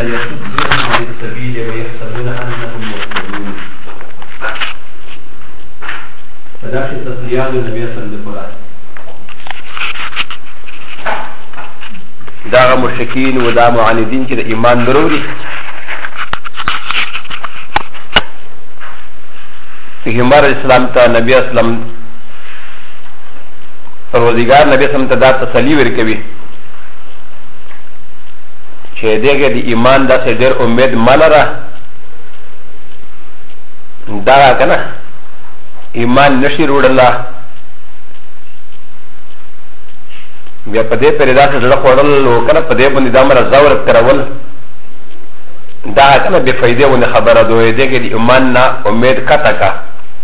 يصدون عن السبيل ويحسبون انهم مهتدون. فداخل تسليات النبي صلى الله عليه وسلم دا مشرکین و دا معاندین چې د ایمان ضروري پیغمبر اسلام ته نبی اسلام پروردگار نبی اسلام ته دا تسلی ورکوي چې دغه د ایمان داسې ډېر امید ملره دا کنه ایمان نشي وروړلی بیا په دې پرې داسې زړه خوړل او کنه په دې باندې دا مره زور کرول دا کنه بې فایدې ونه خبره دوی دغه د ایمان نه امید قطع کا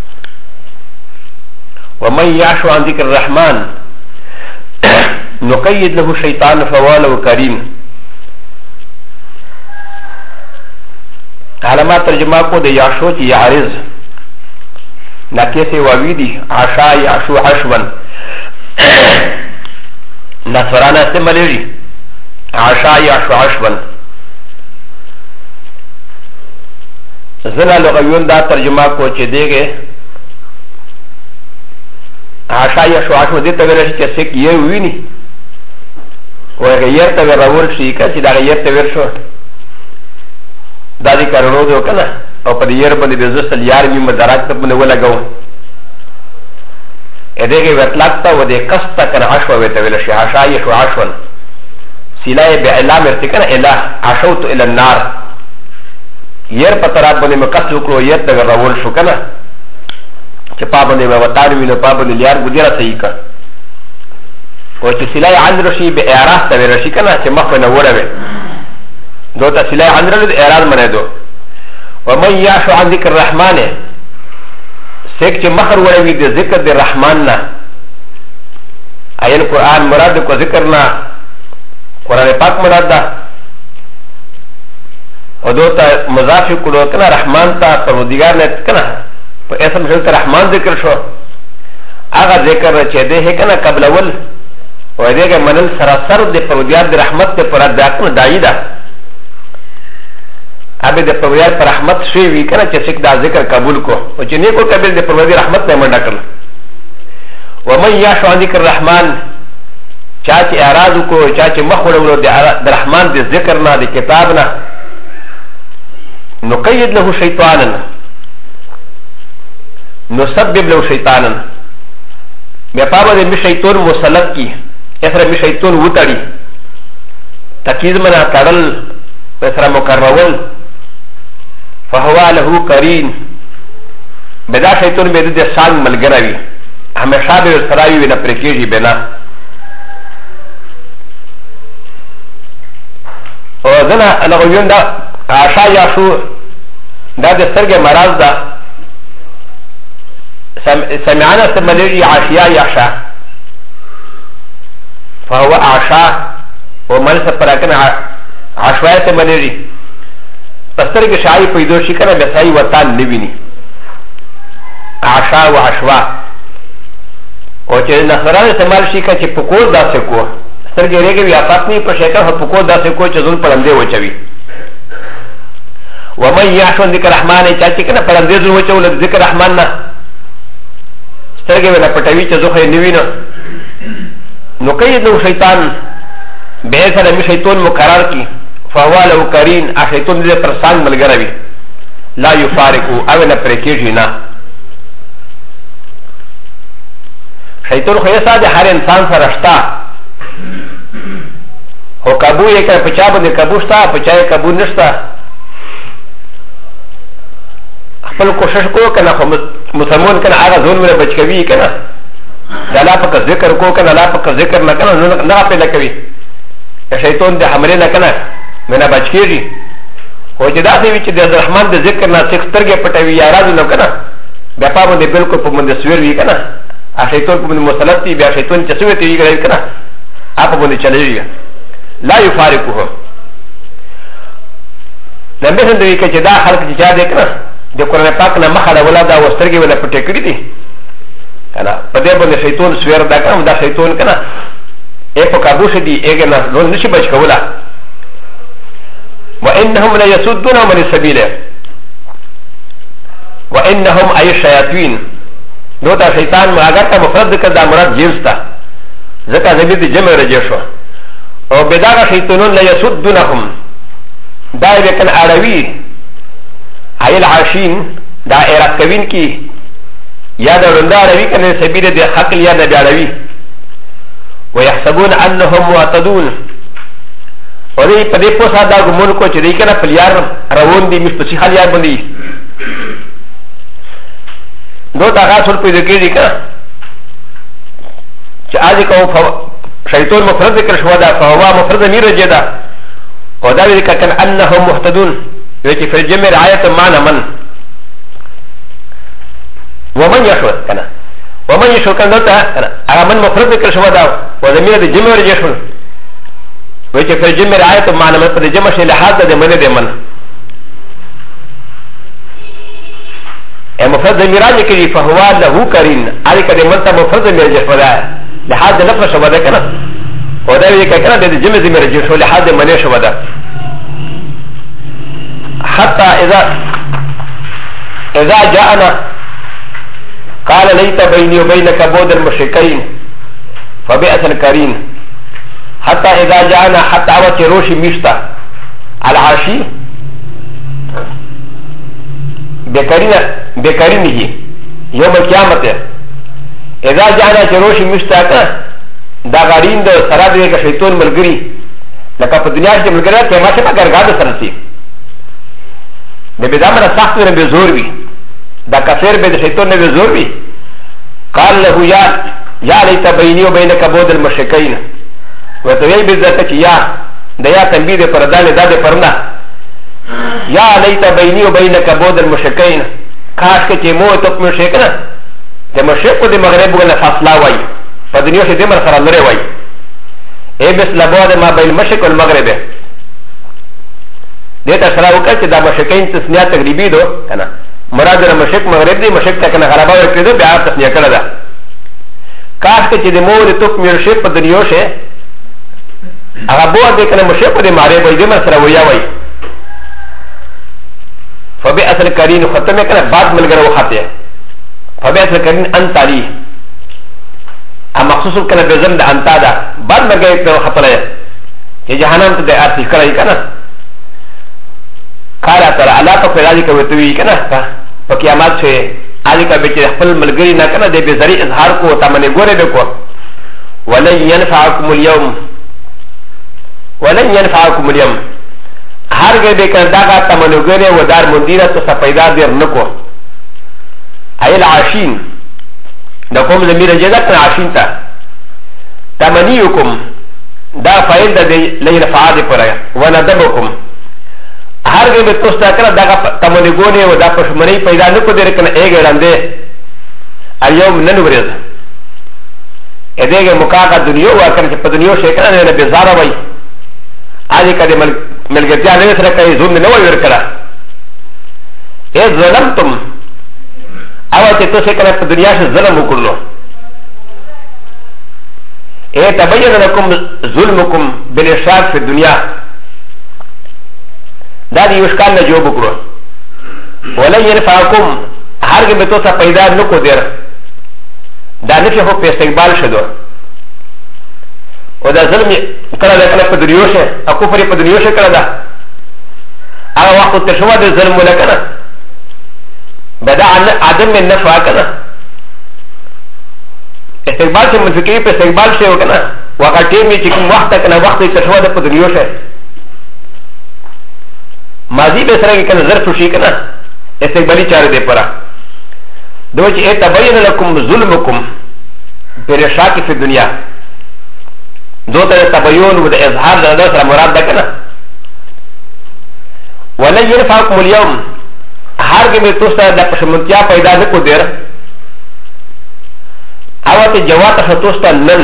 ومن يعش عن ذكر الرحمن نقيد له شيطان فواله كريم علامات ترجمه کو د یاشو چې یعرض نکیسه واویدی عشا یعشو حشوا نصرانا استعمالی عشا یعشو حشوا زنا لغویون دا ترجمه کو چې دیگه عشا یعشو حشوا دیتا ویرشی چې سک یه وینی و غیر تا ویر رول شی کسی دا غیر تا ویر شو دا دی کرنو دو کنه او په دیر باندې د زسل یار می مدارک ته باندې ولګو ا دغه ورتلکتا و د قصتا کنه عشوا وته ویل شي عشای شو عشون سلای به اعلام ارتکن اله عشوت الى النار ير په طرف باندې مقصد وکړو یت د رول شو کنه چې په باندې وتار وینو په باندې یار ګډیرا صحیح کا او چې سلای عندر شي به اعراض ته ویل شي کنه چې مخ نه وړوي دوتا سلای عندر د اعراض منه دو ومن يعش عن ذكر الرحمن سيك مخر وروي د ذكر الرحمن نا اين قرآن مراد کو ذكرنا قرآن پاک مراد دا و دوتا مضاف کلو کنا رحمان تا پروردگار نے کنا اسم شلت رحمان ذکر شو آغا ذکر چه ده ہے کنا قبل اول و دیگه منل سراسر ده پروردگار ده رحمت ده پراد ده کنا دائی ده ابي د پرویار پر رحمت شوی وی کنه چې څوک دا ذکر قبول کو او چې نیکو قبول د پرویار رحمت نه منډه کړل ومن يعش عن ذكر الرحمن چا چې اعراض کو چا چې مخ وړو د رحمان د ذکر نه د کتاب نه نقيد له شیطانا نسبب له شیطانا بیا پاوه د شیطان مسلط کی اسره می شیطان وټړي تکیز منا کړل اسره مکرول فهو له قرين بدا شيطان بيد د سال ملګری هميشه به سراوي نه پرکیږي بنا او ځنه لغویون دا عشا یا شو دا د سرګه مرض دا سمعنا سملي عشيا يعشا فهو عشا ومن سپراکن عشوائے سملي پستر کے شاعی پیدو شکر بسائی وطان نبینی عشا و عشوا او چه نصران استعمال شکر چه پکور دا سکو ستر کے ریگے بھی آفات نہیں پر شکر پکور دا سکو چه ظلم پرندے وچوی ومن یعشون ذکر رحمان چاچی کنا پرندے ظلم وچو لد ذکر رحمان نا ستر کے وینا پتوی چه زخی نوینا نقید نو شیطان بیسا نمی شیطان مقرار کی فهو له قرين اشيطان دې پر سان ملګری لا يفارقو او نه پرکیږي نه شیطان خو یې ساده هر انسان سره شتا هو قابو یې کړ په چا باندې قابو شتا په چا یې قابو نشتا خپل کوشش کو کنه خو مسلمان کنه هغه ځون مې بچ کوي کنه دا لا پک ذکر کو کنه لا پک ذکر نه کنه نه په لکوي شیطان دې حمله نه کنه منا بچکیږي خو چې دا دی چې د رحمان د ذکر نه څخه ترګه پټوي یا راځي نو کنه بیا په باندې بالکل په باندې سویر وی کنه ا شیطان په باندې مسلط دی بیا شیطان چې سوي تی وی کنه اپ باندې چلےږي لا یفارقه لمبه هندوی کې دا خلک چې دا کنه د قران پاک نه مخاله ولاده وسترګي ولا پټه کړی دي کنه په دې باندې شیطان سویر دا کنه دا شیطان کنه اې په قابو شدي اګه نه نو نشي بچ کوله وانهم لا يسدون من السبيل وانهم اي الشياطين دوتا شيطان مراغتا مفرد كدا مراد جنس تا ذكا زبيد جمع رجشو او بداغا شيطانون لا يسدونهم دا بكن عربي اي العاشين دا اراكوين کی یا دا رندا عربي كان سبيل دي حقل یا دا عربي ويحسبون انهم معتدون ودي پدې پوسا دا ګمون کو چې دې کنه پلیار روان دي مش په حال یار باندې دو تا غاصل په دې کې دي کنه چې اځي کو شیطان مفرد ذکر شو دا فهو مفرد میر جدا او دا دې کنه انهم محتدون چې په جمع رعایت معنا من ومن يشو کنه ومن يشو کنه دا هغه من مفرد ذکر شو دا او د میر د جمع رجشن وجه في الجمع رعاية معنا من قد جمع شيء لحاظة دي من دي من مفرد ميراجي كذي فهو له كرين علي كذي من تا مفرد ميراجي فدا لحاظة نفس شبدا كنا ودا يكا كنا دي جمع دي ميراجي شو لحاظة من شبدا حتى إذا جاءنا قال ليت بيني وبينك بود المشركين فبئس الكريم حتى إذا جاءنا حتى أوتي روشي مشتا العاشي بكرينه يوم القيامة إذا جاءنا روشي مشتا دا غارين دا سراد ديكا شيطان ملغري لكا في الدنيا جي ملغري كما شبا غرغاد سرسي دا بدامنا سخت من بزور بي دا كثير بي دا شيطان بزور بي قال له يا ليت بيني وبينك بود المشركين وتوي بذاتك يا ديا تنبيه پردان داد پرنا يا ليت بيني وبينك بود المشركين خاص کے مو تو مشرکنا تے مشرک دے مغرب ولا فاصلہ وای فدنیو سے دمر سره لري وای اے بس لبود ما بين المشرق والمغرب دیتا سره وکړه چې دا مشرکین تسنیه تقریبی دو کنه مراد المشرق مغرب دی مشرق ته کنه غلبه ورکړي بیا تسنیه کړه دا خاص کے چې مو تو مشرک په دنیو سے هغه بو دې کنه مشرک دې ماره وای دې مر سره ویا وای فبئس الكريم ختمه کنه بعد ملګری وخته فبئس الكريم انت علي ا مخصوص کنه بزم د انت دا بعد ملګری ته خطره چې جهنم ته د ارتي کړی کنه قال ترى الله په راځي کوي ته وی کنه په قیامت شه علي کا به خپل ملګری نه کنه د به ذری اظهار کو تمنه ګوره به کو ولن ينفعكم اليوم ولن ينفعكم اليوم هر گئے کر داغا تمنوگرے و دار مندیرہ تو سپیدا دیر نکو ایل عاشین دا قوم زمیر جزا کن عاشین تا تمنیوکم دا فائل دا لین فعاد پر و ندبکم هر گئے توستا کر داغا تمنوگونے و دا پشمنی پیدا نکو دیر کن ایگے رندے اليوم ننورز ادھے مکاقا دنیو واکن چپا دنیو شکرہ نے بیزارہ وی آجی کا دے ملگتیا نے سره کوي زوم نه وای ورکړه اے ظلمتم او ته تاسو کله په دنیا کې ظلم وکړلو اے تبین لكم ظلمكم بالاشراك في الدنيا دا دی وشکان نه جواب وکړو ولن ينفعكم هرګه به تاسو پیدا نکو دیر دا نشه په استقبال شدو و دا ظلم کړه دا کنه په دنیا شه او کفر په دنیا شه کړه دا هغه وخت ته شو دا ظلم ولا کنه بدا عدم النفع کنه استقبال سے منفقی په استقبال شه وکنه وقت می چې کوم وخت کنه وخت ته شو دا په دنیا شه ماضی به سره کنه ظرف شي کنه استقبالی چاره دی پرا دوی چې تبین لكم ظلمکم برشاک فی الدنیا دو ته تبین و د اظهار د سره مراد ده کنه ولن ينفعكم اليوم هرګه می تاسو ته د پښمنتیا پیدا نکو دیر او ته جواب ته تاسو ته نن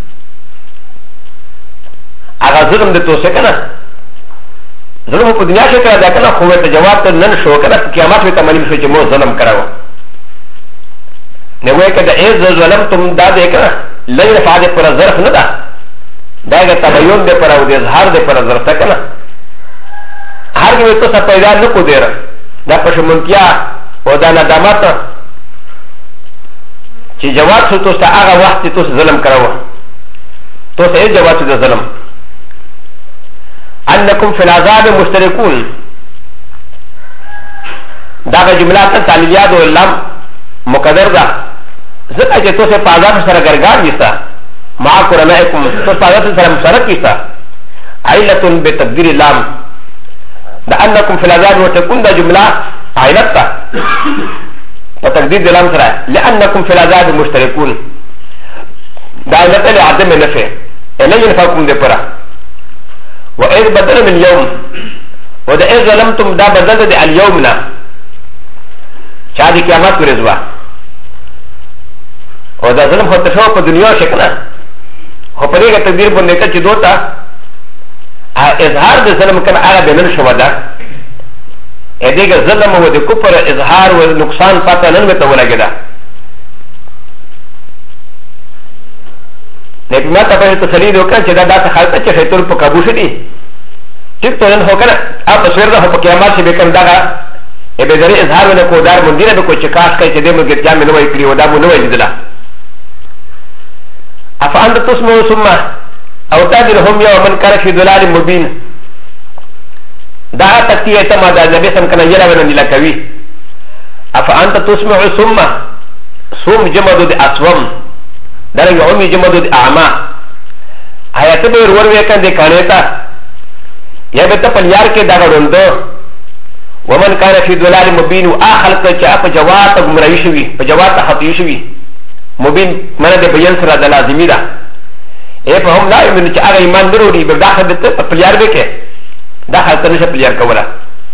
هغه ظلم د تاسو کنه ظلم په دنیا کې کړه دا کنه خو ته جواب ته نن شو کنه قیامت ته معلوم شو چې مو ظلم کړو نه وای کده ای ظلم تم دا دې کنه لږه فائدې پر ظرف نه ده دا تبین دے پر او دے اظہار دے پر ضرورت کنه ارګه ته څه پیدا نه کو دیر دا پښمنتیا او دا ندامت چې جواب شو ته هغه وخت ته ظلم کړو تو څه جواب شو د ظلم انکم فی العذاب مشترکون دا جمله ته تعلیلیات او لم مقدر ده ځکه چې تو څه په عذاب سره ګرګار یستا ما قرنائکم تو په عذاب سره مشترک یستا عیلۃ بتقدیر لام دا انکم فی العذاب مشترکون دا جمله عیلت ده په تقدیر د لام سره لانکم فی العذاب مشترکون دا عیلت له عدم نفع الا ينفعكم ده پرا واذ بدل من يوم ودا اذ ظلمتم دا بدل د اليومنا چا دی قیامت ورځوا او دا ظلم هو تشو په دنیا شکنه خو په دې تقدیر باندې چې دوتا اظهار د ظلم کنه هغه بنن شو دا ا دې ظلم او د کفر اظهار او نقصان پته نن مته ولګیدا لیکن ما ته په تسلید وکړه چې دا داسې حالت چې شیطان په قابو شدي ټیک ته نن هو کنه اپ سر ده په قیامت کې به کوم دا ا به ذری اظهار ونه کو دار مندینه به کو چې کاش کوي چې دې موږ ته مې نوې کړی و دا مو نوې لیدله افانت تسمو ثم او تدرهم يوم كان في ضلال مبين دا تکتیه ته ما دا نبی سم کنه یلا ونه نیلا کوي افانت تسمع ثم جمد اسوم درنګ اومي جمد اعما آیت به ور ور وکنه کانه تا یا به ته پلیار کې دا غوندو ومن كان في ضلال مبين اخر ته چا په جواب گمراهي شوی په جواب خطي شوی مبين منه د بیان سره د لازمي ده اے په هم لا یمن چې هغه ایمان ضروري به داخل ته په پلیار به کې داخل ته نشه پلیار کوله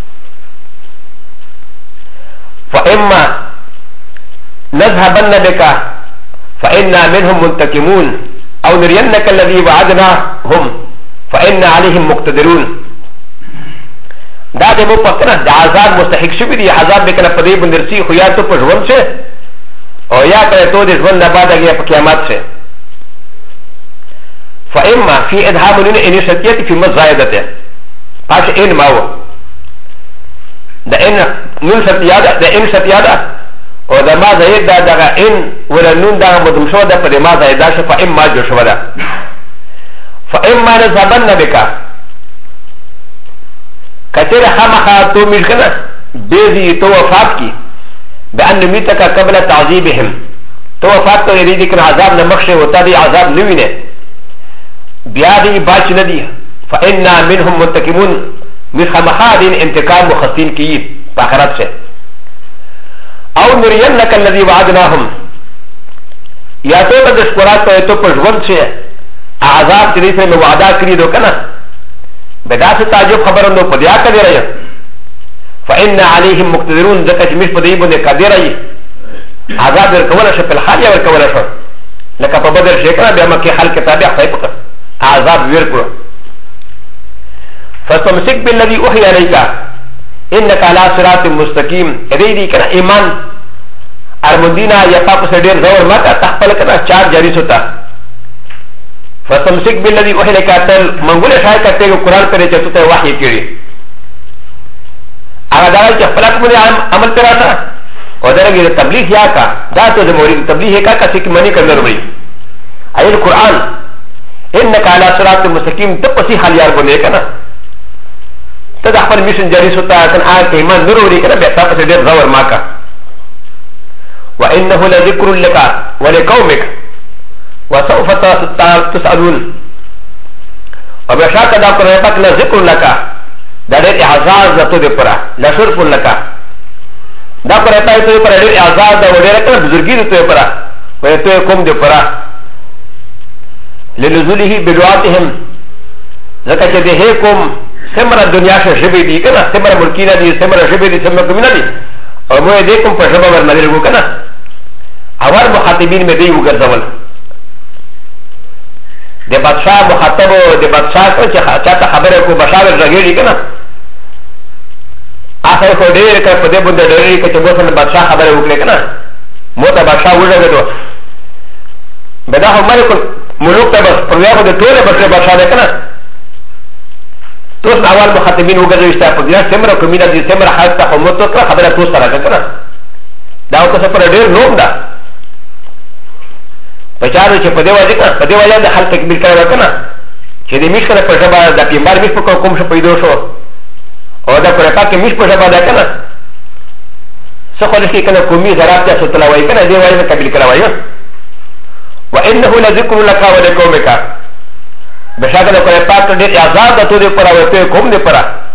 فاما نذهبن بك فإنا منهم منتقمون أو نرينك الذي وعدناهم فإنا عليهم مقتدرون دا دمو پکنه د عذاب مستحق شوی دی عذاب به کنه پدې بندرسي خو یا ته په ژوند شه او یا کله ته د ژوند نه بعد هغه په قیامت شه فإما في إدهام من شتيت في مزايدته پاش ان ماو د ان نون شتیاده د ان شتیاده او د ما زید دا دغه ان ولا نون دا مدم شو ده په ما زید دا شفا اما جو شو ده فاما نذهبن بك کثیر خامخا تو مشکنه بیزی تو وفات کی بان میتک قبل تعذیبهم تو وفات کو یری دکن عذاب نمخشه ہوتا دی عذاب نوینه بیا دی باچ ندی فانا منهم منتقمون من خامخا دین انتقام مخصین کی باخرت سے او نرينك الذي وعدناهم یا تو د شکرات ته په ژوند شه عذاب چې دې سره وعده کړی دو کنه بدا سے تعجب خبروں نو پدیا کر دے رہے فإن عليهم مقتدرون ذکر چې مش پدې باندې قادر ای عذاب ورکول شه په حال ورکول شه لکه په بدر شکر بیا مکه حال کتابه خیبه عذاب ورکو فاستمسك بالذي اوحي اليك انك على صراط مستقيم ادي كان ایمان ارمدینا یفا په ډیر زور مکه تخپل کنا چار جاری ہوتا فاستمسك بالذي اوحي اليك تل منګول شای کته قرآن پر چته ته وحی کړي هغه دا چې خپل کوم عمل کراتا او درګه تبلیغ یا کا دا ته د مورید تبلیغ کا کڅ کی منی کړل وړي ایل قرآن انك على صراط مستقيم ته پسې حال یار بونه کنا ته د خپل میشن جاری ہوتا کن آ ایمان ضروري کنه به تاسو ډیر زور ماکا وانه لذكر لك ولقومك وسوف تسالون وبشاك دا قرآن لذكر لك دا ډیر اعزاز ته دی پرا لشرف لك دا قرآن ته پر ډیر اعزاز دا ډیر کنه بزرګی ته پرا وې ته کوم دی پرا لنزوله بدعاتهم زکه چې ده کوم سمره دنیا شه شبي دي کنه سمره ملکینه دي سمره شبي دي سمره کومینه دي او مو دې کوم په شبا ور نظر وو کنه اور مخاطبین مې دی وګرځول د بادشاہ مخاطب د بادشاہ کو چې چاته خبره کو بشاور راګړي کنه اخر کو ډېر کړ په دې باندې ډېر کې چې وسنه بادشاہ خبره وکړي کنه مو ته بادشاہ وځګدو بدا هم ملک ملوک ته بس پر یو د ټوله بادشاہ ده کنه تو توس اول مخاطبين وګرځي چې په دې سمره کومینه دي سمره حالت ته همت وکړه خبره توس سره کنه دا او څه پر ډېر نوم ده پچارو چې په دې وجه کنه په دې وجه د حل تکبیر کړو کنه چې دې میش کنه په ژبه د پیغمبر میش په کوم څه پیدا شو او دا پر پاکه میش په ژبه ده کنه څه خو دې کنه کومي زرات ته ستلا وای کنه دې وجه تکبیر کړو وای وانه لذكر لك ولقومك بشاكل پر پاک دې آزاد ته دې پر وته کوم دې پر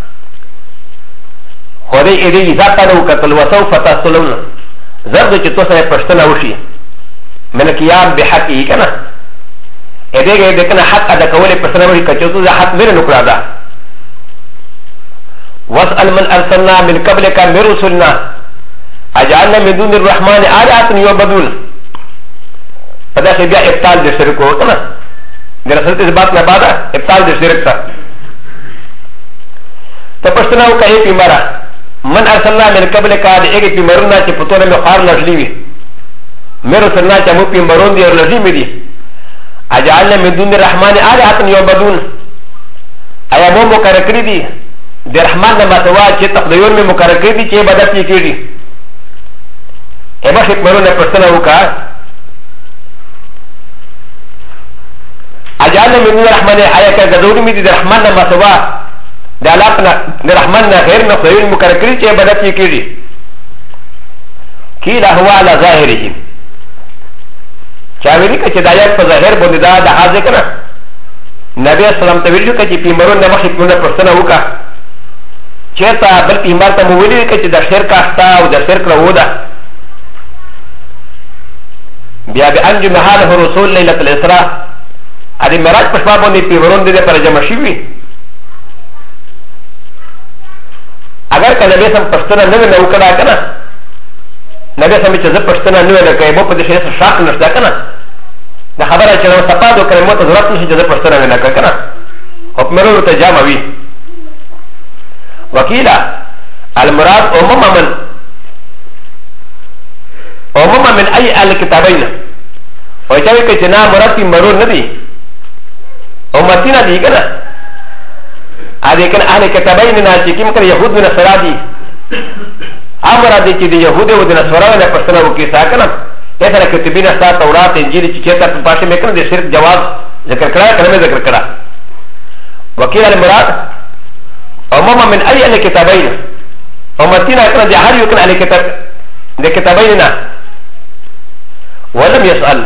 خو دې دې ذات له قتل وسوف تسلم زرد چې تاسو پښتنه وشي من قيام بحقه كنا ادهه دكنا حق ادا كولي پسنوي كچوتو حق مير نکړه دا واسال من ارسلنا من قبلك من رسلنا اجعلنا من دون الرحمن آلهة يعبدون فدا سے بیا ابطال د شرک ہو کنا در اصل اس بات نہ بعد ابطال د شرک تھا تو پښتنو کہے پیمارا من ارسلنا من قبلك ایک پیمرنا چې پتوره میں خار لړلی وي میرو سرنا چمو پی مرون دی اور لازم دی اجعلنا من دون الرحمن آلهة يعبدون ایا مو مقرر کړی دی د رحمان نه متوا چې تقدیر می مقرر کړی دی چې عبادت یې کیږي ایبه حکمرونه پرسنه وکا اجعلنا من دون الرحمن آیا که ضروري می دی د رحمان نه متوا د الله نه د رحمان نه غیر نه تقدیر مقرر کړی چې عبادت یې کیږي کیلا هو على ظاهره چاویلی که چه دایت پا ظاهر بونده دا دا حاضر کنه نبی اسلام تاویلی که چه پیمرون نما حکمونه پرسنه وکا چه تا بل پیمار تا مولی که چه دا شرک آستا و دا شرک رو دا بیا بی انجو محاله رسول لیلت الاسراء ادی مراج پشما بونده پیمرون ده پر جمع شوی اگر که نبی اسلام پرسنه نوی نو کدا کنه نبی سمي چې زه پښتنه نه ویل کوي مو په دې شي شاک نشته کنه دا خبره چې نو صفادو کلمات ضرورت نشي چې زه پښتنه نه کوي کنه حکمرو ته جامع وي وکیلا المراد عموما من اي الكتابين او چې چې نه مراد مرو نه دي امتینا دي کنه ا دې کنه اهل کتابین نه چې کوم کړي يهود نه سره دي امر دي چې د يهودو د نصارو نه پښتنه وکي ساکنه اته کتابین سات تورات انجیل چې چېرته په پاشه مې کنه د شرک جواز ذکر کړه کلمه ذکر کړه وکیل المراد عموما من اي الكتابين امتینا کنه د هر یو کنه الکتاب د کتابین نه ولم يسأل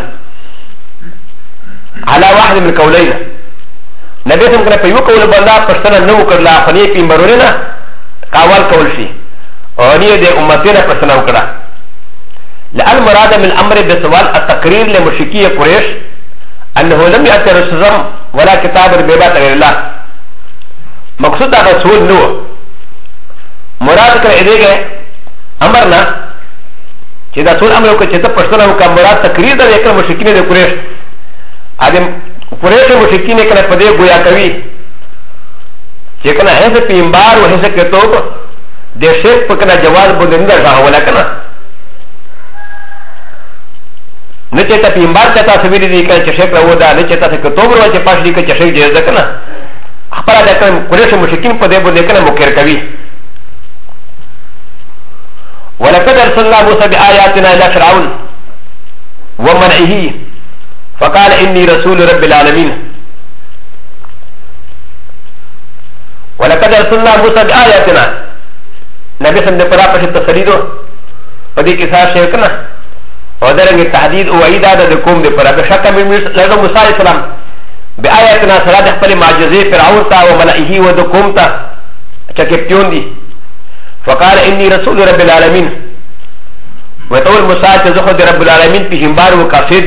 على واحد من القولين نبي سم کنه په یو قول باندې پښتنه نو کړلا خني په مرونه قاول کول شي او نيه د امتنا پښتنه وکړه لأن مراد من الامر بسوال التقرير لمشركي قريش انه لم يأتي رسول ولا كتاب بيبات غير الله مقصود رسول نو مراد کړه دې امرنا چې دا ټول امر وکړي چې ته پښتنه وکړه مراد تقریر د یو مشرکین د قریش ادم قریش مشرکین کله په دې گویا کوي چې کنه هغه پیغمبر او هغه کتاب د شرک په کنه جواز باندې نه راغولا کنه نه چې ته پیغمبر ته تاسو ویلي دي چې شرک راودا نه چې تاسو کتاب ورو چې پښ دي چې شرک جایز ده کنه خپل د قریش مشرکین په دې باندې کنه مکر کوي ولقد ارسلنا موسى بآياتنا الى فرعون ومنعه فقال اني رسول رب العالمين ولقد ارسلنا موسى بآياتنا نبي سند پر اپ تفسیرو پدی کے ساتھ شرکنا اور درنگ تحدید او ایداد د قوم دے پر بشک میں لگا موسی علیہ السلام بآياتنا صلاح خپل معجزے فرعون تا و ملائکه و د قوم تا چکپتیون دی فقال اني رسول رب العالمين وتقول موسى تزخد رب العالمين في جنبار وكافر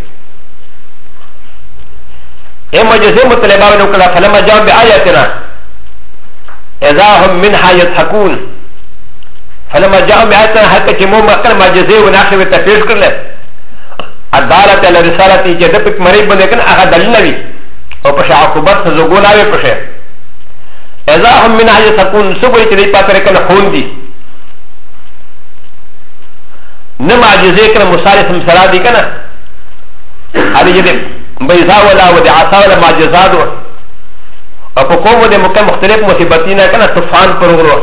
اما جزء مطلبا ونقلا فلما جاءوا بآياتنا اذا هم منها يضحكون فلما جاءوا بآياتنا حتى كمو مقل ما جزء وناخر وتفيش كرل الدالة على رسالة جدبك مريب بندكن اخا دليل نبي او پشا عقوبت سزوگون آوه پشا اذا هم منها يضحكون سبوی چلی پاترکن خون دی نما عجزه کنا مصالح سمسرا دی کنا هذه جده بيضاء ولا ودي عصا ولا معجزات او په کومو د مکه مختلف مصیبتونه کنه طوفان پرغلو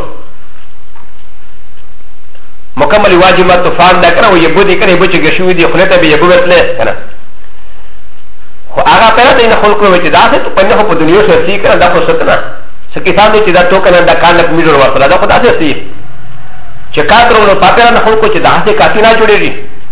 مکمل واجبات طوفان دا کنه و یبو دي کنه بچ گشوی دي خلته به یبو وتله کنه خو هغه پیدا نه خلق وي چې دا څه په نه په دنیا سره سي کنه دا خو ستنه سکیسان دي چې دا تو کنه دا کان نه میډور ورته دا خو دا څه سي چې کاترو نو پاتره نه خلق چې دا څه کافي نه جوړيږي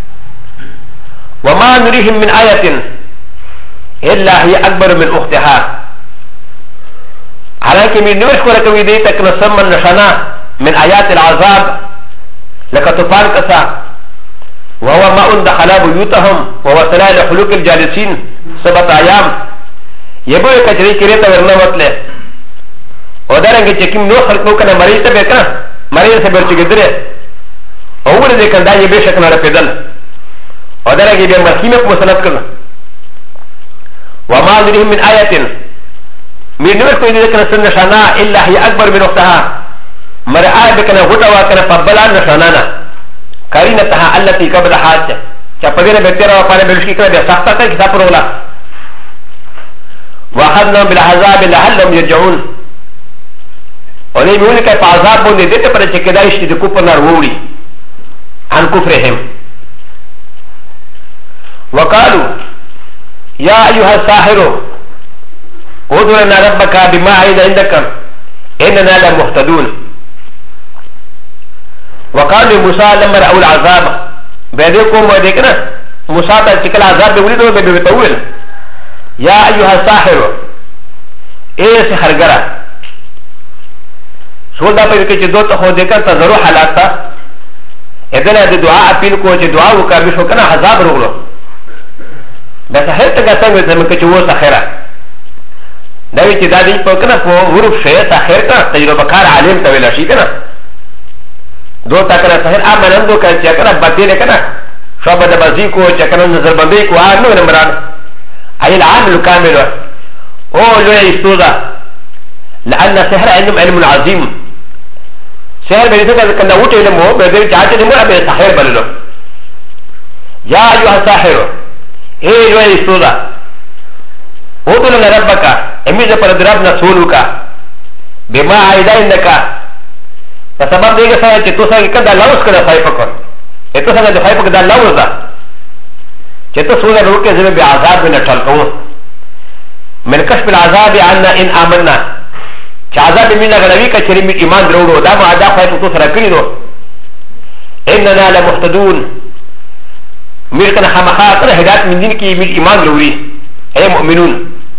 وما نريهم من آية إلا هي أكبر من أختها حالانکه من نوش کو رکوی دی تک نسمن نشانا من آیات العذاب لکه طوفان کسا وهو ماء دخل بيوتهم وهو سلال خلوق الجالسين 7 أيام يبو کچری کریتا ورنه وتله او درنګ چې کوم نو خلقو کنه مریض ته به کنه مریض ته به چګدره او ور دې کنده یې به شک نه پیدل او درنګ به مرحمه په مسند کړه وما نريهم من آية من نور کوئی دې کنه سن نشانا الا هي اکبر من اختها مرآ به کنه غټه وا کنه په بلان نشانانا قرینتها التي قبل حاجه چې په دې به تیرا په بل شي کړه د سخته کې کتاب ورولا واخذنا بالعذاب لعلهم يرجعون او دې موږ کې په عذاب باندې دې ته پر چې کېدای شي د کوپر نار ووري عن كفرهم وقالوا يا ايها الساحر ادع لنا ربك بما عهد عندك اننا لمهتدون وقال لموسى لما راوا العذاب بيدكم وديكنا موسى تشكل عذاب بولده بيتول يا ايها الساحر ايه سحرغرا شو دا په کې چې دوت خو دې کړه ضرور حالات تا اذن د دعا اپیل کو چې دعا وکړي شو کنه عذاب وروړو بس هر څنګه څنګه چې و سحره دا وی چې دا دې په کنه په ورف شي سحر کا تجربه کار عالم ته ویل شي کنه دو تا کنه سحر امنندو کا چې کنه باطل کنه شوبه د بازی کو چې کنه نظر بندي کو نو نمبران اي العامل كامل او لو يستوذا لان السحر علم علم عظيم سحر بيته کنه وټه علم مو به دې چاته دې مو به سحر بللو يا ايها الساحر اي لو يستوذا ادع لنا ربك اميز پر درب نسولك بما عهد عندك فسبب دې څه چې تاسو کې کدا لوس کړه فای پکور اته څنګه د فای پکور دا لوس ده چې تاسو له روکه زمي به عذاب نه ټل کوو من کشف العذاب عنا ان امننا چې عذاب مين غلوي کچري می ایمان دروړو دا ما دا فای پکور سره کړی نو اننا لمهتدون میر کنه خامخا تر هدایت من دین کې می ایمان لوري اي مؤمنون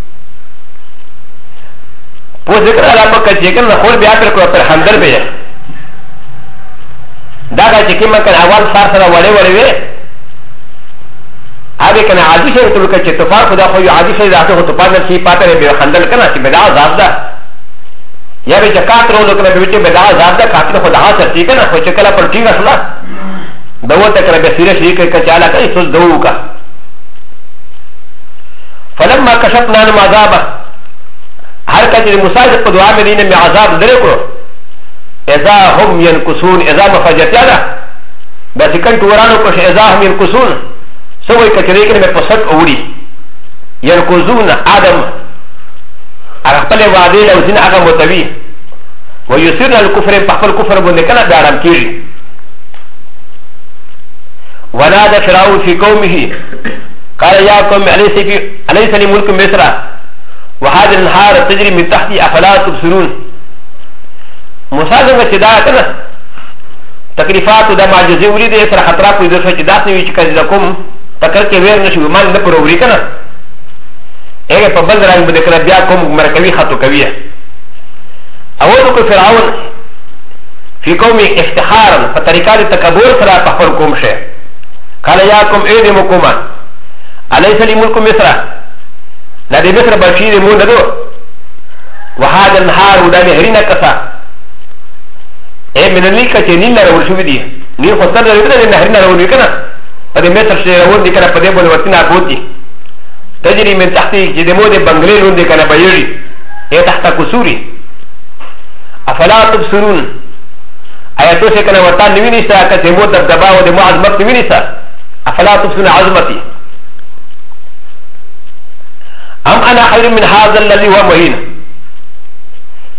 پو ذکر علاقه کا چیکن خور بیا پر کو پر خندر به دا دا چې کیما کړه اول سار سره وړې وړې وې هغه کنه عادي شی ته وکړه چې طوفان خدا خو عادي شی راته ته پاتې شي پاتې به خندل کنه چې بدا عذاب ده یا به زکات ورو کنه به چې بدا عذاب ده کاتره خدا څه ٹھیک نه خو چې کله پر ټینګ اصله دوته کړه به سیره شي کې چاله کوي څه دوه کا فلما كشفنا عنهم عذابه هر کله موسی په دعا مدینه می عذاب درې کړو اذا هم ينكسون اذا مفاجاتنا بس كان تورانو کو اذا هم ينكسون سوي کچري کې په پسټ اوري ينكسون ادم خپل وعده له ځین هغه متوي ويسرنا الكفر په خپل کفر باندې کله د آرام کیږي ونادى فرعون في قومه قال يا قوم أليس لي ملك مصر وهذه النهار تجري من تحتي أفلا تبصرون موسى څنګه چې دا کنه تکلیفات د معجزې ولې د سره خطرات په دې چې داسې وي چې کله کوم تکل کې ویر نشي مان نه پروري کنه هغه په بل رنګ باندې کړه بیا کوم مرکوي خطو کوي اول کو فرعون في قوم افتخارا فطريقه التكبر سره په خپل قوم شه قال يا قوم ايدمكما أليس لي ملك مصر لا دي مصر بشير مون دو وهذا النهار ودا نهرنا كسا اي من الليكا چه نيل نرول شو بدي نيل خسر نرول دي نهرنا رول كنا فدي مصر شير رول دي كنا فدي بول وطن عبود دي تجري من تحتي جدمو دي بنگلي رول دي كنا بيري اي تحت كسوري افلا تبصرون اياتو سي كنا وطن نويني سا كتمو دبدبا ودمو عظمت نويني سا افلا تبصرون عظمتي أم أنا خير من هذا الذي هو مهين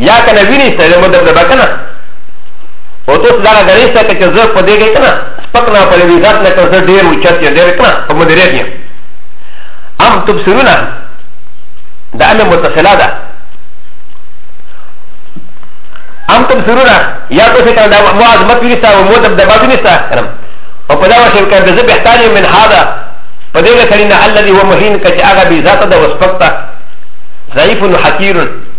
یا کنه ویني ستړي مدبدبه کنه او تو دا غریسته چې زه په دې کې کنه سپک نه په دې ذات نه تر ډېر اوچت یې ډېر کنه په مدیریت یې ام تبصرون دا امه متصله ده ام تبصرون یا تو څنګه دا معظمت ونیسا او مدبدبه ونیسا کنه او په دا وخت کې د زه بهتانه من هذا په دې کې کلینا الذي هو مهین کچ هغه بي ذات ده وسپکتا ضعيف حقير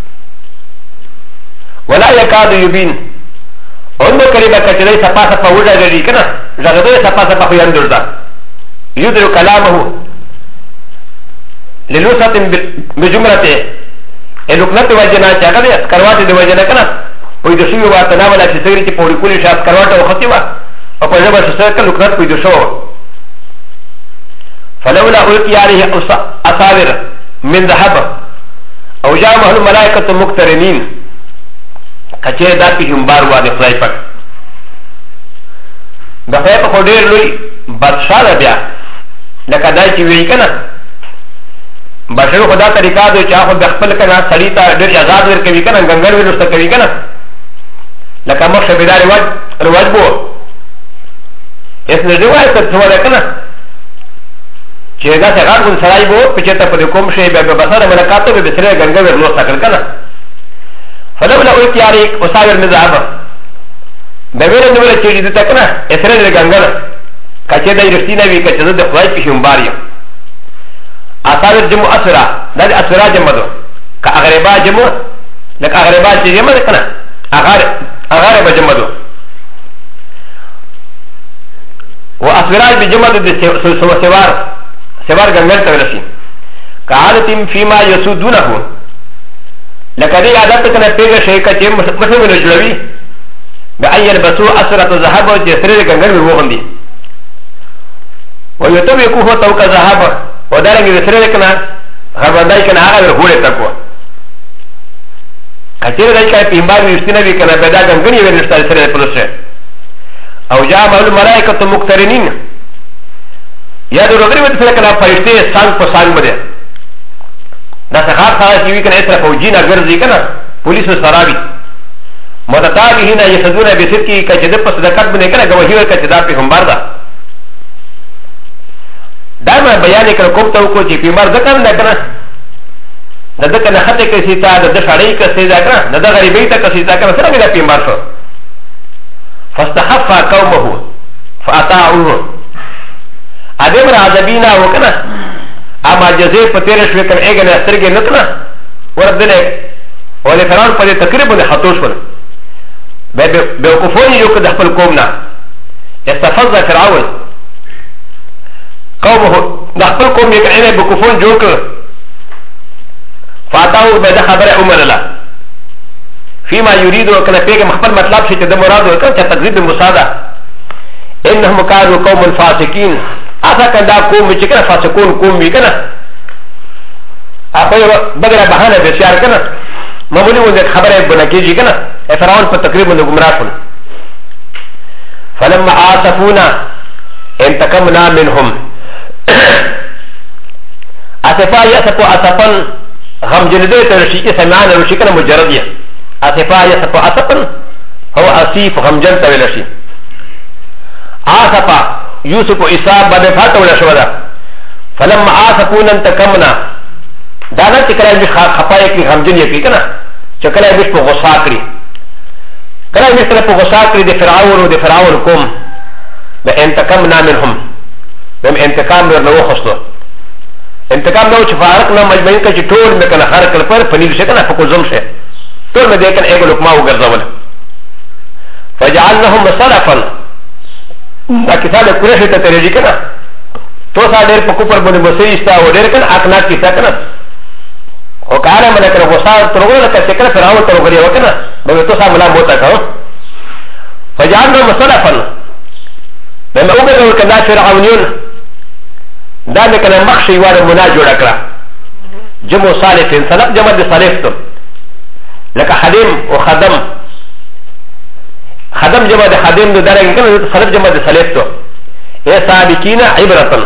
ولا يكاد يبين اون قريبا كتلي سپا سپا وجا غري كنا زغدو سپا سپا خو يندر دا يدر كلامه للوسات بجمرته الوكنت وجنا چاغه کروات دی وجنا كنا وي دشي واتنا ولا چې سيري چې پوري کولي شاس کروات او خطيبه او په جبه سره کله لوکنت کوي دشو فلولا القي عليه اصابر من ذهب او جاءه الملائكه مقترنين کچه دا په جنبار واده خدای پاک د خدای په ډېر لوی بادشاہ ده بیا لکه دا چې وی کنه بشر خدا طریقہ دی چې هغه د خپل کنه سړی ته ډېر آزاد ورکوي کنه ګنګر ورسته کوي کنه لکه مخ شبیدار رواج بو اس نه روایت څه ولا کنه چې دا څنګه غون سړی بو په چته په کوم شی به بسره ملکاتو به بسره ګنګر ورلو سکل کنه فلولا القي عليك اصابر من ذهب بغير ان ولا شيء تكنا اسرائيل الغنغر كاتيدا يرسينا بي كاتيدا دخواي في شمباريا اصابر جمع اسرا ده اسرا جمع دو كاغربا جمع لك اغربا جمع كنا اغارب جمع دو واسرا بجمع دو سوار غنغر تولسي كعادتهم فيما يسودونه لکه دې عادت کنه پیغه شي کچې مسلمان جوړوي بأن يلبسوا أسرة ذهب جسر كنغر وغندي ويتبقوه توك ذهب ودارنگ جسر كنا غربنداي كنا آغا ورغوله تقوى كثير ذلك بإنبار ويستنا بي كنا بدا كنغني ورنشتا جسر پلسه او جاء مولو ملائكة مقترنين يادو رغري ودسر كنا فرشته سانگ پا سانگ بده دا سخار خواهد كيوي كنا اسرا فوجينا گرزي كنا پولیس سرابي متتابعين يسدون بصدقه كجدب صدقات بني كنا گواهي ورکا چدا پیغمبر دا دائما بیان کنا کوم توکو چی پیغمبر دکن دا کنا دا دکن خط کسی تا دا دشاری کسی دا کنا دا غریبی تا کسی دا کنا سرنگی دا پیغمبر شو فاستخفا قومه فاطاعوه ادم را عذبینا وکنا اما جزیر پتیرش وکن ایگن استرگی نتنا وردنے ولی فران پا دی تقریبا دی خطوش ون بوقفوني يوك دخل قومنا استفز فرعون قومه دخل قوم يكعين بوقفون جوك فاتاو بدا خبر عمر الله فيما يريد وكان بيك مخبر مطلب شيء تدم مراد وكان تقريب المساعدة انهم كانوا قوم فاسقين اذا كان دا قوم يكنا فاسقون قوم يكنا اخوي بغير بهانه بشار كنا معمولی وزن خبره بنکیجی کنا فرعون پر تقریبا گمراه شد فلما آسفونا انتقمنا منهم اسفا يسفو اسفا غم جلده ترشي سمعان رشي كنا مجردية اسفا يسفو اسفا هو اسيف غم جل تولشي اسفا يوسف إصاب بدفات ولشودا فلما آسفونا انتقمنا دانا چکلا مش خپای کی غمجن یکی کنا چکلا مش په غصا کړی کلا مش په غصا کړی د فرعون او د فرعون قوم به انتقامنا منهم بهم انتقام ورنو خصلو انتقام نو چې فارق نه مجمعین کې ټول مې کنه هر کله پر پنیر شه کنه په کوزم شه ټول مې دې کنه ایګ لقمه وګرځول فجعلناهم سلفا دا کیسه قریش ته ترېږي کنه تو سا ډېر په کوپر باندې مسیستا و ډېر کنه اقنا کیسه کنه او کاره مله کړه غوسه ترغله کړه چې کله فراو ترغلی وکنه نو تو سا ملا موتا کړه فجعلنا مصلفا لما وګورو کدا فرعونین دا نه کنه مخشي واره منا جوړ کړه جمع صالحین سلف جمع د صالح ته لکه خادم او خدم خدم جمع د خادم د درګه کنه صالح جمع د صالح ته اے سابقین عبرتن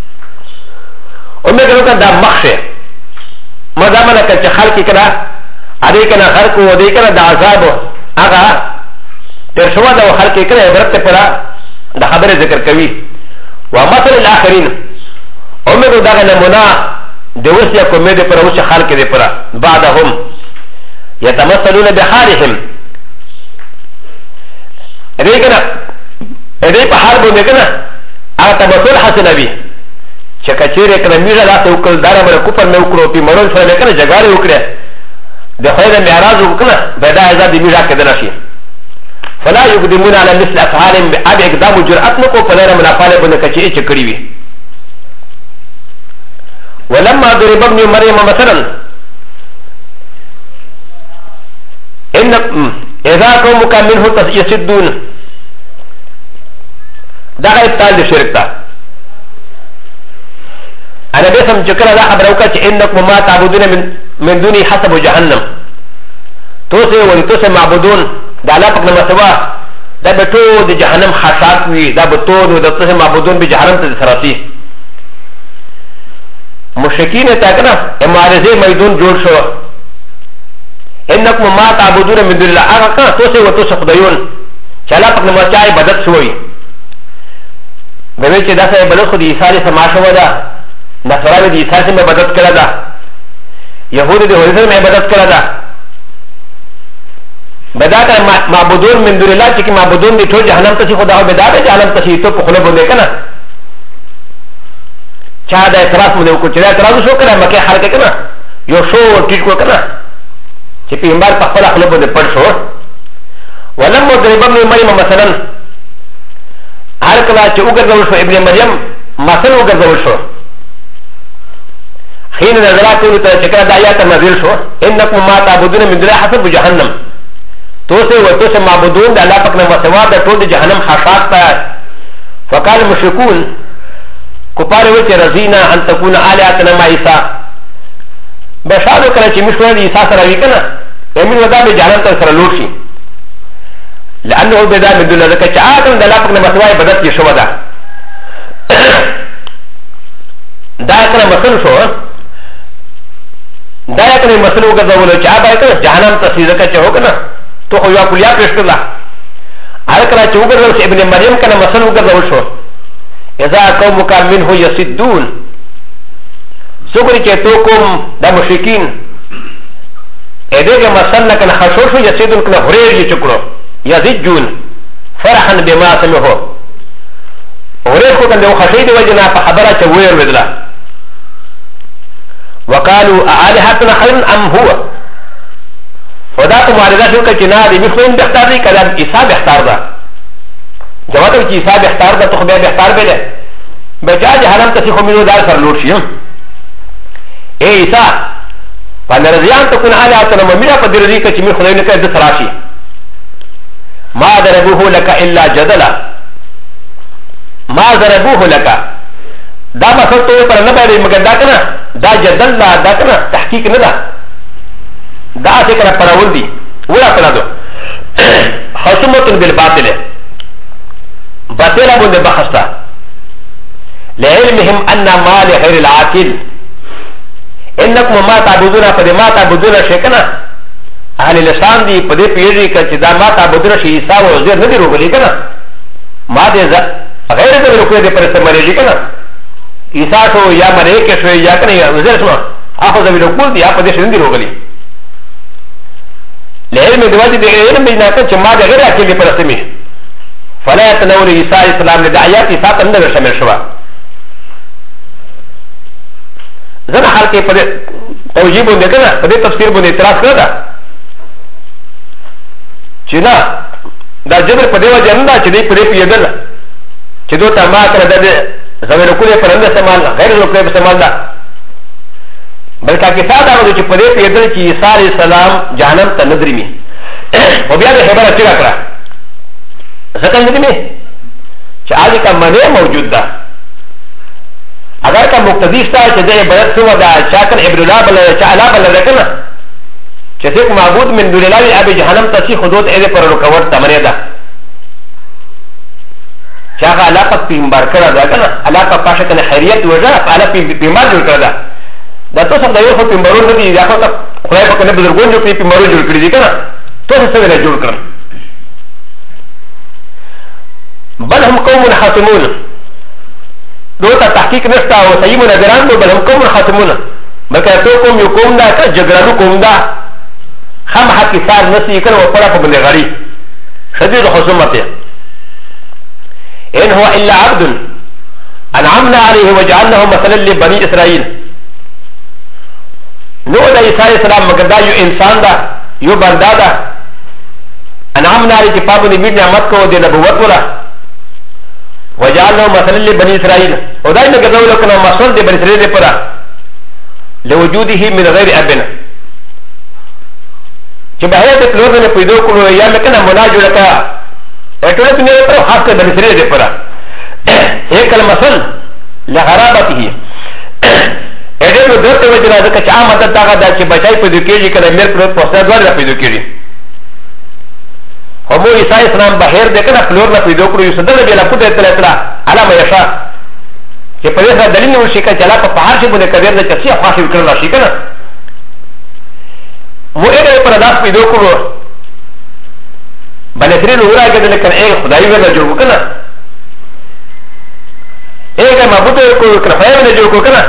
او مې کړه دا مخشه ما دا منه چې خلک کړه ادي كنا خلق ودي كنا د عذاب اغا ترشوا د خلق كنا عبرت پرا د خبر ذکر کوي ومثل الاخرين امر دغه نمونه د وسیا کومه د پر اوس خلق دي پرا بعدهم يتمثلون بحالهم ادي كنا ادي په حال باندې كنا اغا تمثل حسن نبي چې کچېره کله میږه لاته وکړ داره مر کوپر مې وکړو په مړول سره کنه جګړه وکړه د خیر معراج وکړه بدا ازاد میږه کده نشي فلا يقدمون على مثل افعالهم اب اقدام جرأت نکو فلره منافعه باندې کچې چې کړی وي ولما ضرب ابن مريم مثلا ان اذا قومك منه يسدون دا غير تعال شرك تا انا بسم جكرا لا خبر اوكا انكم ما تعبدون من دوني حسب جهنم توسي ولتوسي معبودون دا لا فقنا ما سوا دا بتو دي جهنم خاصات وي دا بتو دا توسي معبودون بجهنم تسراسي مشركين تاكنا امارزي ميدون جوړ شو انكم ما تعبدون من دون الله اغا توسي وتوسي خدايون چلا فقنا ما چاي بدت شوي بوي چې دا سه بل خو دي ساري سما شو دا نصراني دي ساسي میں بدت کرا دا يهود دي هوزر میں بدت کرا دا بدا کر معبودون من دون الله چې معبودون دي ټول جهنم ته خدا او بدا ته جهنم ته تو په خله باندې کنه چا دا اعتراض مو کو چې اعتراض شو کړه مکه حرکت کنه یو شو ټیټ کو کنه چې پیغمبر په خپل خله باندې پړ شو ولم ضرب ابن مريم مثلا هر کله چې وګرځول شو ابن مريم مثلا وګرځول شو حين نزلت تشكر دعيات النزيل شو انكم ما تعبدون من دون حسب جهنم توسي وتوسي معبودون لا فقنا مسوا بطول جهنم حشات فقال المشركون كفار وجه رزينا ان تكون آلهتنا مع عيسى بشارو كنا چه مشوان عيسى سراوي كنا امين ودا بجهنم تسر لوشي لانه بدا من دون ذلك چه آتن لا فقنا مسوا بدت يشو دا دا كنا مسل شو دا کنه مسلو وګرځول چې هغه کنه جهنم ته سیده کچو کنه تو خو یو کولیا پېښتلا هر کله چې وګرځول چې ابن مریم کنه مسلو وګرځول شو اذا قومك منه يسدون سګری چې تو کوم د مشرکین اې دغه مسله کنه خشوع شو یسدون کنه هرېږي چکړو یزجون فرحا بما سمعوا هرې کو کنه خشې دی وجنا په خبره چې ویل ودلا وقالوا آلهتنا خير ام هو وذاك معارضه شو كنا دي بخوين بختار دي كلام عيسى بختار ده جواب چې عيسى بختار ده تو خو به بختار به ده بجا جهنم ته خو مينو دار سر لوټ شي اے عيسى فنرزيان تكون آلهتنا مميرا فدرزي كچ مي خدای نه کړه د سراشي ما ضربوه لك الا جدلا ما ضربوه لك دا مسل تو پر نه باندې مگر دا کنه دا جدل لا دا کنه تحقیق نه دا دا څه کنه پرول دي ولا کنه دو خصومت بالباطل باطل باندې بحث تا لعلمهم ان ما لغير العاقل انكم ما تعبدون فما تعبدون شيئا اهل لسان دي پدې پیږي چې دا ما تعبدون شي عيسى او زير نه دی روغلي کنه ما دې غیر دې روکې دې پر سمریږي کنه عيسى شو یا ملائکه شو یا کنه یا وزر شو اخو زمينو کول دي اپ دې شندې روغلي لعلم دواجه دې علم نه کړ چې ما دې غیر اکیلې پر سمې فلا يتناول عيسى السلام لدعيات عيسى تنده شامل شو زنه حال کې په توجیه باندې کنه په دې تفسیر باندې اعتراض کړه چې نه دا جبر په دې وجه نه چې دې پرې پیدل چې دوی ته ما کړه د زمينو کولې پرنده سمال غیر لوکې په سمال دا بلکې کې ساده ورته چې په دې پیدل چې عيسى عليه السلام جهنم ته ندرمي او بیا د خبره چې راکړه ځکه ندرمي چې اځه کا منه موجود ده اگر کا مقتدی ستا چې د عبادت سو دا چاکر ابن الله بل چاله بل لکنه چې څوک معبود من دون الله ابي جهنم تصي حدود اې پر رکوټ تمره ده چاغه علاقه پیغمبر کړه دا کنه علاقه پاشه کنه خیریت وجه علاقه پیغمبر جوړ کړه دا تو سب دا یو خو پیمبرون ندی دا خو تا خدای پاک نه بزرگون جو کړی پیمبرون جوړ کړی دی کنه تو څه ویل جوړ کړ بل هم قوم خاتمون دو ته تحقیق نشته او صحیح منظران دو بل هم قوم خاتمون بلکې تو کوم یو قوم دا که جګړو قوم دا خام حق سار نسی کړو او پړه په باندې غړي شدید خصومت ان هو الا عبد انعمنا عليه وجعلناه مثلا لبني اسرائيل نو دا عیسی علیہ السلام مگر دا یو انسان دا یو بندا دا انعمنا عليه چې پابو نبی نعمت کو د نبوت ولا وجعلناه مثلا لبني اسرائيل او دا مگر دا لکه مثل د بني اسرائيل لپاره لوجوده من غير ابن چې بهر د پلور نه پیدا کړو یا لکنه مناجو لکه ټول دنیا په خاص د بني اسرائيل لپاره هيك المثل لغرابته اې نو درته وجه دا چې عامه دغه دا چې بچای په دې کې کله مر پر پوسټ دوه پیدا کړي هم عیسی اسلام بهر د کنه پلور نه پیدا کړو یو صدر بلا پټه تلتلا علامه یشا چې په دې سره دلیل نشي کړي چې لا په هر شي باندې کډیر د چسی خاصه وکړل شي کنه مو یې پر داس پیدا کړو باندې ترې نو راګه د کنه اے خدای ورته جوړ وکړه ايه ما بوتو كو كرفايه من جو كنا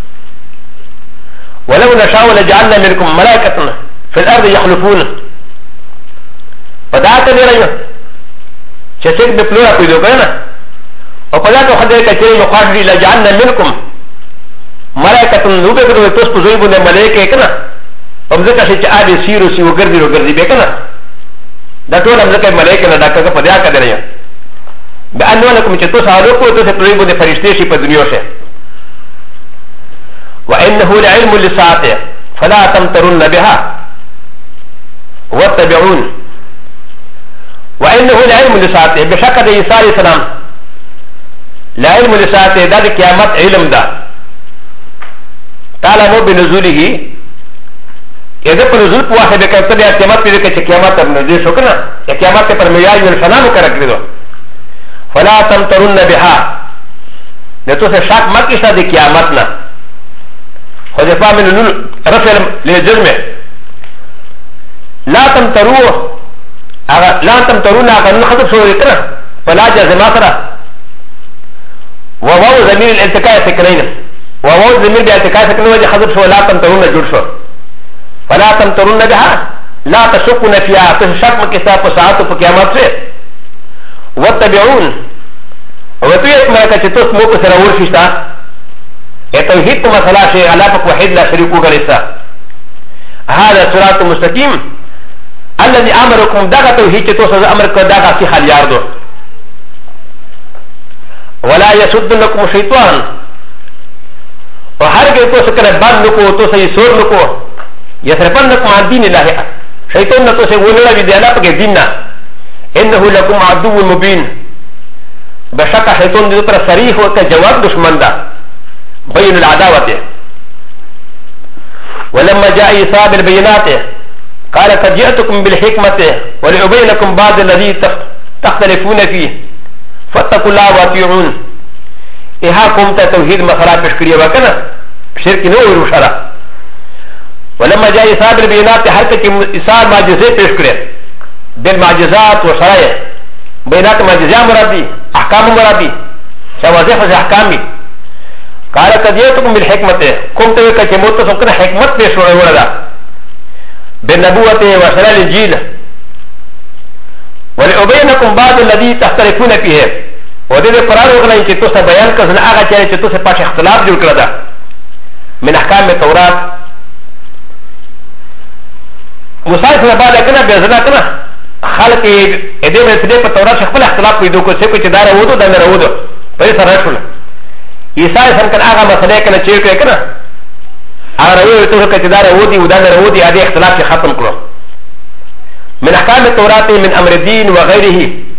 ولو نشاء لجعلنا منكم ملائكة في الارض يخلفون فدا كديرا شسيك بفلورا كيدو كنا وفدا تخدر كتير يقاتل لجعلنا منكم ملائكة نوبه كدو توسكو زويبو ده ملائكة كنا ومزكا شيء عادي سيرو سي وغردي بكنا دا طول امزكا ملائكة دا كذا فدا كديرا بأنه لكم تشتوس علوكو تسبريبو دي فرشتيشي پا دنيوشي وإنه لعلم لساعته فلا تمترن بها واتبعون وإنه لعلم لساعته بشكل عيسى عليه السلام لعلم لساعته دا دي قيامت علم دا تعلمو بنزوله اذا پر نزول پو واحد بکرتا بیا قیامت پیدا کہ قیامت پر نزول شو کنا یا قیامت پر میائی والفنانو کرک دو فلا تمترن بها نتو سے شاک مت کشتا دی قیامتنا خذفا من رفع للجزم لا تمترون اغنون خطب شو ذكرا فلا جزم اخرى وواو زمير الالتقاء سكنين وواو زمير بالالتقاء سكنين وجه خطب شو لا تمترون جور شو فلا تمترون بها لا تشكون فيها تشك مكسا فساعتو فقيامت سے واتبعون وتويت ما كتوس موكو سراور شيشتا التوحيد مسألة شيء على فك وحيد لا شريك غريسا هذا صراط مستقيم الذي امركم دغا توحيد توس امركم دغا في حال ياردو ولا يسدنكم شيطان وهرج توس كره بان نكو توس يسور نكو يسرفنكم عن دين الله شيطان توس ولنا بديانا فك ديننا انه لكم عدو مبين بشكل شيطان دي پر صريح وكجواب دشمن دا بين العداوه ولما جاء عيسى بالبينات قال قد جئتكم بالحكمه ولأبين لكم بعض الذي تختلفون فيه فاتقوا الله واطيعون اها قوم توحيد مسألة بشكريه وكنا شرك نو وشرع ولما جاء عيسى بالبينات حركه عيسى معجزات بشكريه بالمعجزات وشرائع بينات معجزات مرادي احكام مرادي شواذح احكامي قال قد جئتكم بالحكمه قمت بكلمات سكن حكمه پیش ولا بالنبوه وشرع الانجيل ولأبينكم بعض الذي تختلفون فيه ودې قرار وغلای چې تاسو بیان کړل هغه چې تاسو په اختلاف جوړ کړل من احکام التوراة مسائل بعد کنه به زنا کنه خلق دې په دې په تورات خپل اختلاف پیدا کو څه کو چې دار وودو د نه وودو په دې سره شول عیسی څنګه هغه مسله کنه چې کنه هغه وی ته چې دار وودي و د نه وودي دې اختلاف ختم کړو من احکام التوراة من امر الدين وغيره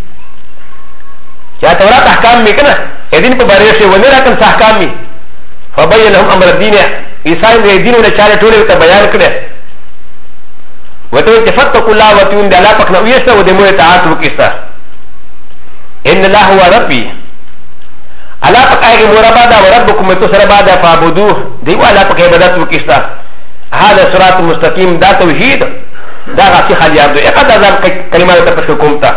يا تورات احكام ميكنا الدين بباريش ونرى كم احكامي فبين لهم امر الدين عيسى الدين ولا شارع تولي بيان كده وتقول تفتقوا الله وتقول لا فكنا ويسا ودمو يتعاطوا كيسا ان الله هو ربي الله پاک آئے مربع دا وربکم تسربا دا فعبدوه دیو الله پاک عبادت وکشتا هذا صراط مستقیم دا توحید دا غاسی خالیار دو اقد ازام کلمات تپشو کومتا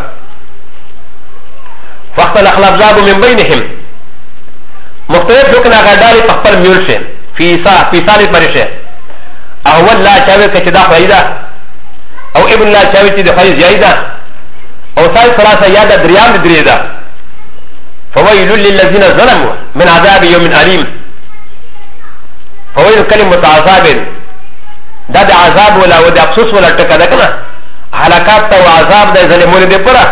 فاختلق الابزاب من بینهم مختلف حکنا غداری پخپل میول شه فی سالی پرشه اول لا چاوی که چه دا خواهی او ابن لا چاوی چه دا خواهی زیایی دا او سال سلاسا یا دا دریام دا دری دا فویل للذین ظلموا من عذاب یوم علیم فویل کلمت عذاب دا دا عذاب ولا و دا افسوس ولا ٹکا دا کنا حلقات تا و عذاب دا ظلمون دا پورا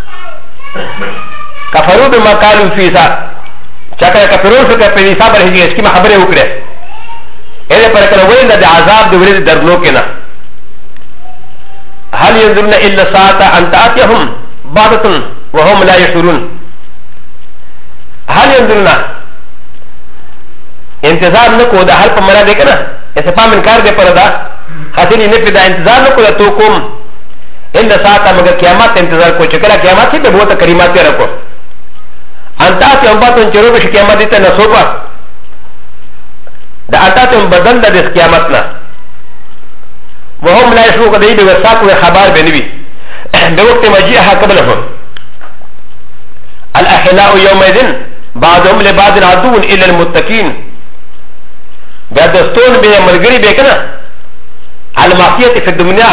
کفرو بما قالوا فیسا چاکر کفرون شکر پر حساب رہی اس کی میں خبریں اکڑے ایدے پر کنا ویل دا عذاب دا ورد دردنو کنا هل ينظرون الا ساعة ان تاتيهم بغتة وهم لا يشعرون هل ينظرون انتظار نکو دا حل پا منا دے کنا ایسے پام انکار دے پر دا خاطری نفی دا انتظار نکو دا تو کم الا ساعة مگر قیامات انتظار کو چکلا قیامات سے بہت کریمات تے رکھو انتاتيهم بغتة چرو بش قیامات دیتا نصوبا دا انتاتيهم بدن دا دس قیامتنا وهم لا يشعرون قد يبي وساق وخبار بنبي بوقت مجيئها قبلهم الاحلاء يومئذ بعضهم لبعض عدو الا المتقين بعدستون بي ملغري بكنا على المعصيه في الدنيا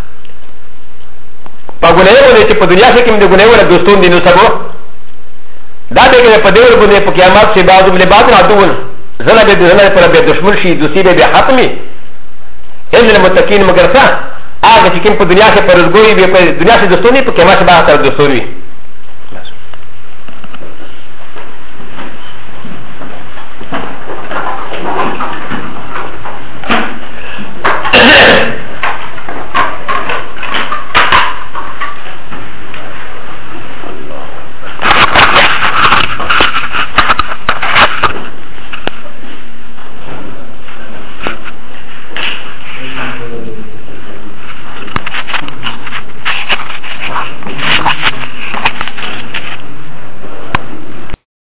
فغنيه ولي في الدنيا كم دي غنيه ولا دوستون دي نسبو دا بكنا فدور بني في قيامات سے بعضهم لبعض عدو زنا بي پر بي دشمن شي دوسي بي حتمي ان المتقين مگر څه هغه چې کوم په دنیا کې پرزګوري به په دنیا کې دوستونی په کما چې باه تر دوستوري